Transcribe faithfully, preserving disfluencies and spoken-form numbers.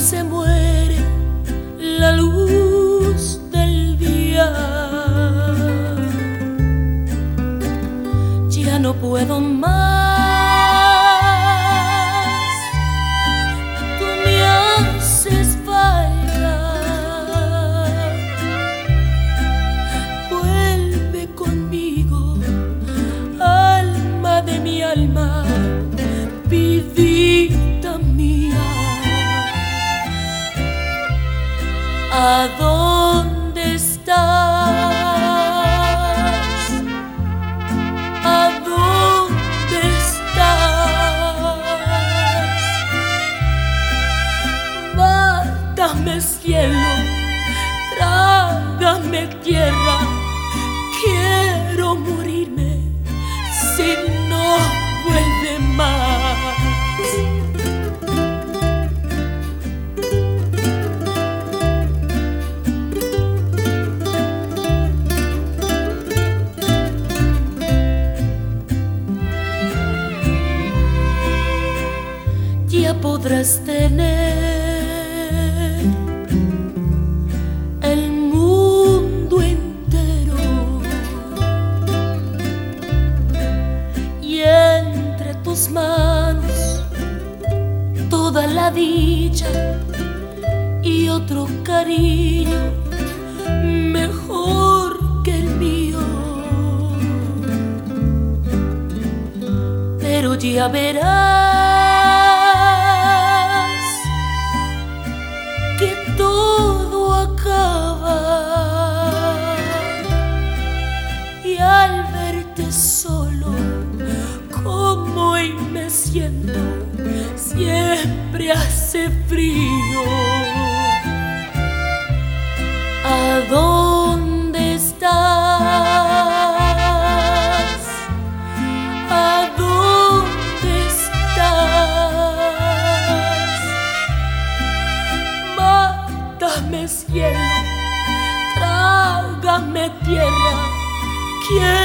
se muere la luz del día. Ya no puedo más, tú me haces falta. Vuelve conmigo, alma de mi alma, vidita mía. ¿A dónde estás? ¿A dónde estás? Mátame cielo, trágame tierra, quiero morirme si no vuelve más. Ya podrás tener el mundo entero y entre tus manos toda la dicha y otro cariño mejor que el mío. Pero ya verás que todo acaba, y al verte solo como hoy me siento, siempre hace frío. ¿A dónde estás? ¿A dónde estás? Mátame cielo, trágame tierra, quiero